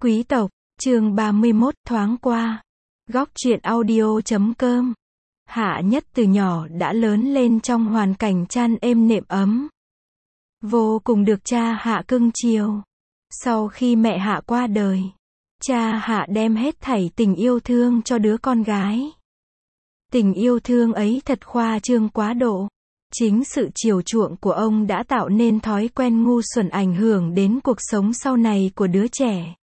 Quý tộc, chương 31, thoáng qua. Góc truyện audio.com. Hạ Nhất từ nhỏ đã lớn lên trong hoàn cảnh chăn êm nệm ấm. Vô cùng được cha Hạ cưng chiều. Sau khi mẹ Hạ qua đời, cha Hạ đem hết thảy tình yêu thương cho đứa con gái. Tình yêu thương ấy thật khoa trương quá độ. Chính sự chiều chuộng của ông đã tạo nên thói quen ngu xuẩn ảnh hưởng đến cuộc sống sau này của đứa trẻ.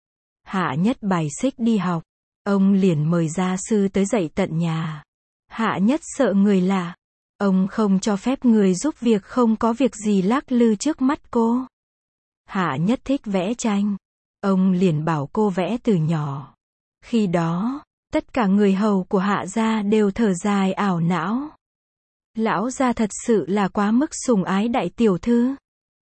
Hạ Nhất bài xích đi học. Ông liền mời gia sư tới dạy tận nhà. Hạ Nhất sợ người lạ. Ông không cho phép người giúp việc không có việc gì lắc lư trước mắt cô. Hạ Nhất thích vẽ tranh. Ông liền bảo cô vẽ từ nhỏ. Khi đó, tất cả người hầu của Hạ gia đều thở dài ảo não. Lão gia thật sự là quá mức sủng ái đại tiểu thư.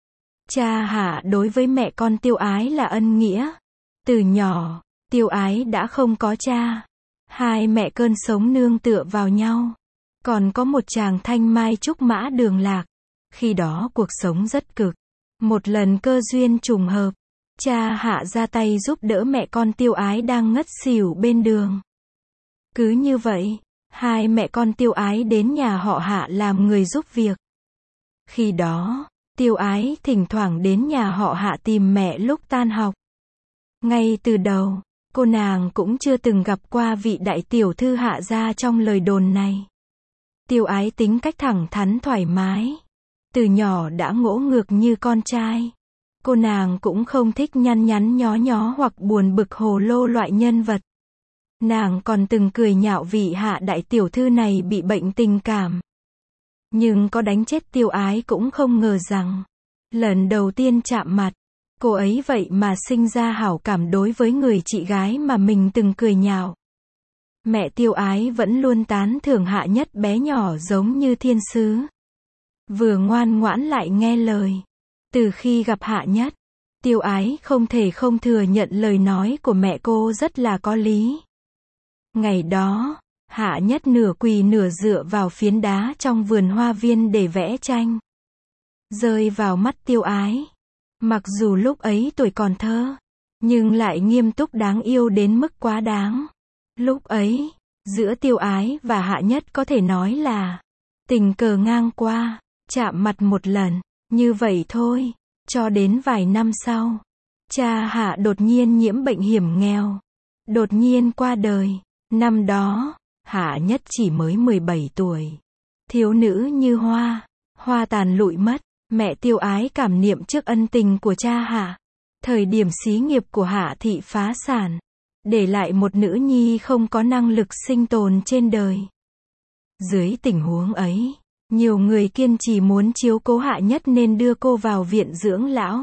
Cha Hạ đối với mẹ con Tiêu Ái là ân nghĩa. Từ nhỏ, Tiêu Ái đã không có cha. Hai mẹ cơn sống nương tựa vào nhau. Còn có một chàng thanh mai trúc mã Đường Lạc. Khi đó cuộc sống rất cực. Một lần cơ duyên trùng hợp, cha Hạ ra tay giúp đỡ mẹ con Tiêu Ái đang ngất xỉu bên đường. Cứ như vậy, hai mẹ con Tiêu Ái đến nhà họ Hạ làm người giúp việc. Khi đó, Tiêu Ái thỉnh thoảng đến nhà họ Hạ tìm mẹ lúc tan học. Ngay từ đầu, cô nàng cũng chưa từng gặp qua vị đại tiểu thư Hạ gia trong lời đồn này. Tiêu Ái tính cách thẳng thắn thoải mái. Từ nhỏ đã ngỗ ngược như con trai. Cô nàng cũng không thích nhăn nhắn nhó nhó hoặc buồn bực hồ lô loại nhân vật. Nàng còn từng cười nhạo vị Hạ đại tiểu thư này bị bệnh tình cảm. Nhưng có đánh chết Tiêu Ái cũng không ngờ rằng, lần đầu tiên chạm mặt, cô ấy vậy mà sinh ra hảo cảm đối với người chị gái mà mình từng cười nhạo. Mẹ Tiêu Ái vẫn luôn tán thưởng Hạ Nhất bé nhỏ giống như thiên sứ. Vừa ngoan ngoãn lại nghe lời. Từ khi gặp Hạ Nhất, Tiêu Ái không thể không thừa nhận lời nói của mẹ cô rất là có lý. Ngày đó, Hạ Nhất nửa quỳ nửa dựa vào phiến đá trong vườn hoa viên để vẽ tranh. Rơi vào mắt Tiêu Ái. Mặc dù lúc ấy tuổi còn thơ, nhưng lại nghiêm túc đáng yêu đến mức quá đáng. Lúc ấy, giữa Tiêu Ái và Hạ Nhất có thể nói là tình cờ ngang qua, chạm mặt một lần, như vậy thôi. Cho đến vài năm sau, cha Hạ đột nhiên nhiễm bệnh hiểm nghèo, đột nhiên qua đời. Năm đó, Hạ Nhất chỉ mới 17 tuổi. Thiếu nữ như hoa, hoa tàn lụi mất. Mẹ Tiêu Ái cảm niệm trước ân tình của cha Hạ. Thời điểm xí nghiệp của Hạ thị phá sản, để lại một nữ nhi không có năng lực sinh tồn trên đời. Dưới tình huống ấy, nhiều người kiên trì muốn chiếu cố Hạ Nhất nên đưa cô vào viện dưỡng lão.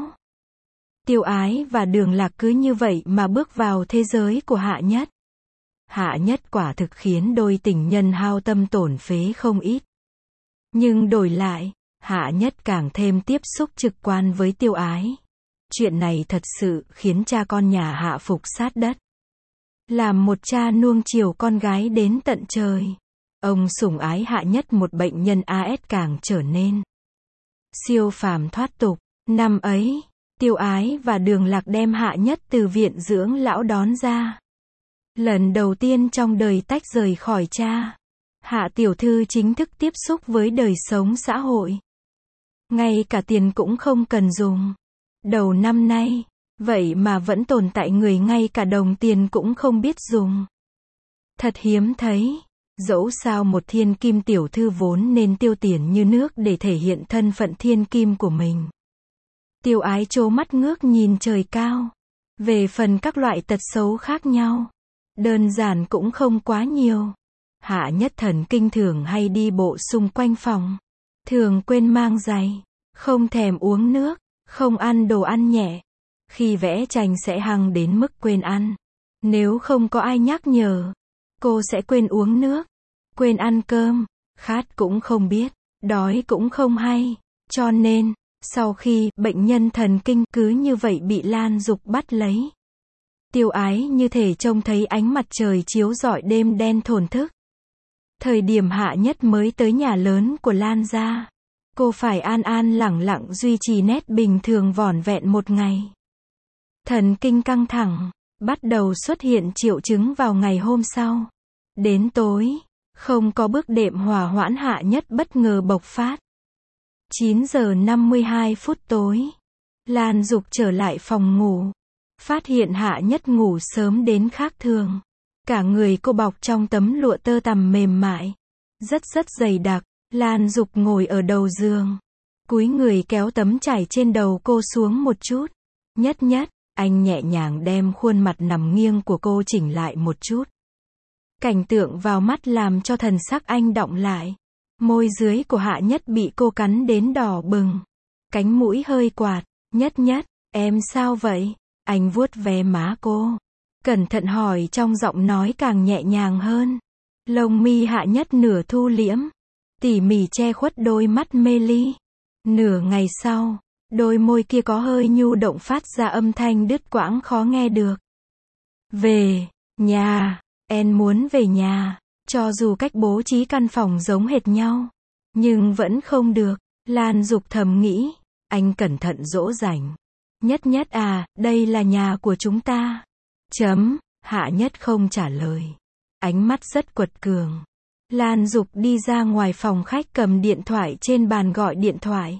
Tiêu Ái và Đường Lạc cứ như vậy mà bước vào thế giới của Hạ Nhất. Hạ Nhất quả thực khiến đôi tình nhân hao tâm tổn phế không ít. Nhưng đổi lại, Hạ Nhất càng thêm tiếp xúc trực quan với Tiêu Ái. Chuyện này thật sự khiến cha con nhà Hạ phục sát đất. Làm một cha nuông chiều con gái đến tận trời. Ông sủng ái Hạ Nhất một bệnh nhân AS càng trở nên siêu phàm thoát tục. Năm ấy, Tiêu Ái và Đường Lạc đem Hạ Nhất từ viện dưỡng lão đón ra. Lần đầu tiên trong đời tách rời khỏi cha, Hạ tiểu thư chính thức tiếp xúc với đời sống xã hội. Ngay cả tiền cũng không cần dùng. Đầu năm nay, vậy mà vẫn tồn tại người ngay cả đồng tiền cũng không biết dùng. Thật hiếm thấy. Dẫu sao một thiên kim tiểu thư vốn nên tiêu tiền như nước để thể hiện thân phận thiên kim của mình. Tiêu Ái trố mắt ngước nhìn trời cao. Về phần các loại tật xấu khác nhau, đơn giản cũng không quá nhiều. Hạ Nhất thần kinh thường hay đi bộ xung quanh phòng. Thường quên mang giày, không thèm uống nước, không ăn đồ ăn nhẹ. Khi vẽ tranh sẽ hăng đến mức quên ăn. Nếu không có ai nhắc nhở, cô sẽ quên uống nước, quên ăn cơm, khát cũng không biết, đói cũng không hay. Cho nên, sau khi bệnh nhân thần kinh cứ như vậy bị Lan Dục bắt lấy. Tiêu Ái như thể trông thấy ánh mặt trời chiếu rọi đêm đen thổn thức. Thời điểm Hạ Nhất mới tới nhà lớn của Lan gia, cô phải an an lẳng lặng duy trì nét bình thường vỏn vẹn một ngày. Thần kinh căng thẳng, bắt đầu xuất hiện triệu chứng vào ngày hôm sau. Đến tối, không có bước đệm hòa hoãn Hạ Nhất bất ngờ bộc phát. 9 giờ 52 phút tối, Lan Dục trở lại phòng ngủ. Phát hiện Hạ Nhất ngủ sớm đến khác thường. Cả người cô bọc trong tấm lụa tơ tằm mềm mại. Rất dày đặc. Lan Dục ngồi ở đầu giường. Cúi người kéo tấm trải trên đầu cô xuống một chút. Nhất, anh nhẹ nhàng đem khuôn mặt nằm nghiêng của cô chỉnh lại một chút. Cảnh tượng vào mắt làm cho thần sắc anh đọng lại. Môi dưới của Hạ Nhất bị cô cắn đến đỏ bừng. Cánh mũi hơi quạt. Nhất, em sao vậy? Anh vuốt ve má cô. Cẩn thận hỏi trong giọng nói càng nhẹ nhàng hơn. Lông mi Hạ Nhất nửa thu liễm. Tỉ mỉ che khuất đôi mắt mê ly. Nửa ngày sau, đôi môi kia có hơi nhu động phát ra âm thanh đứt quãng khó nghe được. Về nhà, em muốn về nhà. Cho dù cách bố trí căn phòng giống hệt nhau, nhưng vẫn không được. Lan Dục thầm nghĩ. Anh cẩn thận dỗ dành. Nhất à, đây là nhà của chúng ta. Hạ Nhất không trả lời. Ánh mắt rất quật cường. Lan Dục đi ra ngoài phòng khách cầm điện thoại trên bàn gọi điện thoại.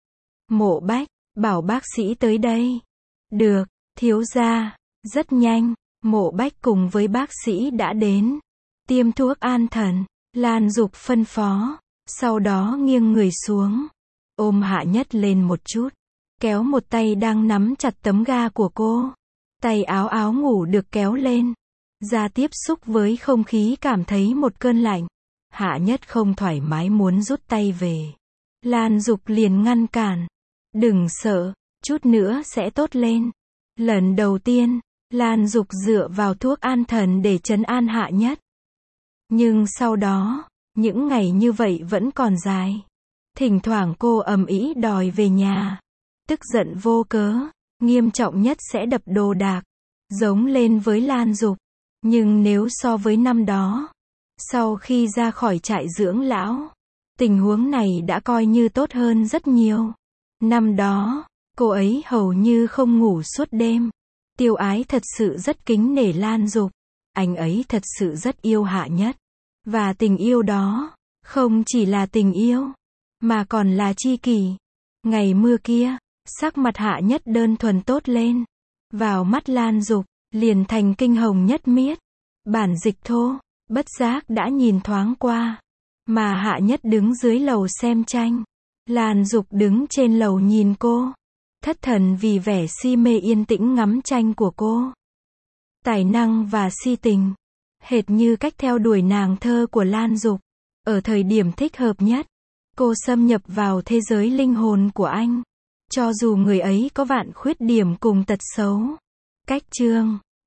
Mộ Bách, bảo bác sĩ tới đây. Được, thiếu gia. Rất nhanh, Mộ Bách cùng với bác sĩ đã đến. Tiêm thuốc an thần. Lan Dục phân phó. Sau đó nghiêng người xuống. Ôm Hạ Nhất lên một chút. Kéo một tay đang nắm chặt tấm ga của cô. Tay áo ngủ được kéo lên. Da tiếp xúc với không khí cảm thấy một cơn lạnh. Hạ Nhất không thoải mái muốn rút tay về. Lan Dục liền ngăn cản. Đừng sợ, chút nữa sẽ tốt lên. Lần đầu tiên, Lan Dục dựa vào thuốc an thần để trấn an Hạ Nhất. Nhưng sau đó, những ngày như vậy vẫn còn dài. Thỉnh thoảng cô ầm ĩ đòi về nhà. Tức giận vô cớ, nghiêm trọng nhất sẽ đập đồ đạc. Giống lên với Lan Dục. Nhưng nếu so với năm đó, sau khi ra khỏi trại dưỡng lão, tình huống này đã coi như tốt hơn rất nhiều. Năm đó, cô ấy hầu như không ngủ suốt đêm. Tiêu Ái thật sự rất kính nể Lan Dục. Anh ấy thật sự rất yêu Hạ Nhất. Và tình yêu đó, không chỉ là tình yêu, mà còn là tri kỷ. Ngày mưa kia, sắc mặt Hạ Nhất đơn thuần tốt lên. Vào mắt Lan Dục, liền thành kinh hồng nhất miết. Bản dịch thô, bất giác đã nhìn thoáng qua. Mà Hạ Nhất đứng dưới lầu xem tranh. Lan Dục đứng trên lầu nhìn cô. Thất thần vì vẻ si mê yên tĩnh ngắm tranh của cô. Tài năng và si tình. Hệt như cách theo đuổi nàng thơ của Lan Dục. Ở thời điểm thích hợp nhất, cô xâm nhập vào thế giới linh hồn của anh. Cho dù người ấy có vạn khuyết điểm cùng tật xấu. Cách chương